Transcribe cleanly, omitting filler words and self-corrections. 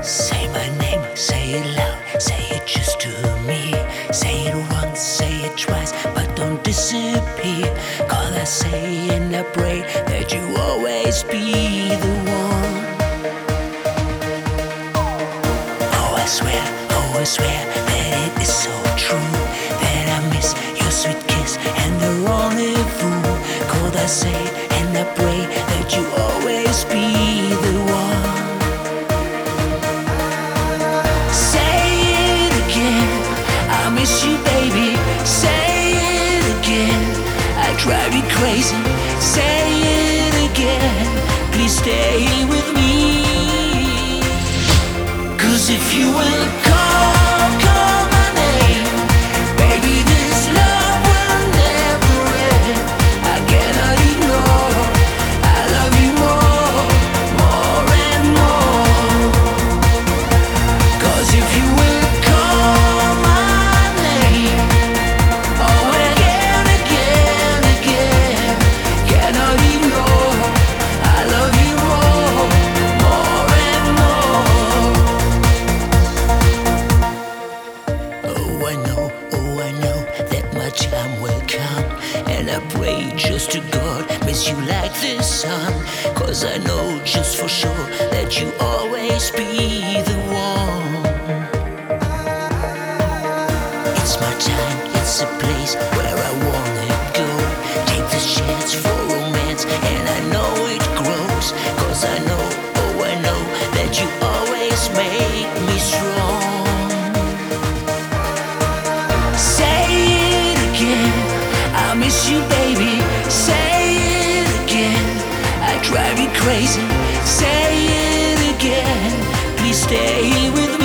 Say my name, say it loud, say it just to me. Say it once, say it twice, but don't disappear. Cause I say and I pray that you always be the one. Oh I swear that it is so true, that I miss your sweet kiss and the rendezvous. Cause I say and I pray that you always be the one. I miss you, baby. Say it again. I drive you crazy. Say it again. Please stay with me. Cause if you will call my name, baby, this love will never end. I cannot ignore. I love you more and more. Cause if you will time will come, and I pray just to God, miss you like the sun. Cause I know just for sure that you always be the one. It's my time, it's a place where I wanna go. Take this chance for romance, and I know it grows. Cause I know, oh I know, that you always make me strong. I miss you, baby. Say it again. I drive you crazy. Say it again. Please stay with me.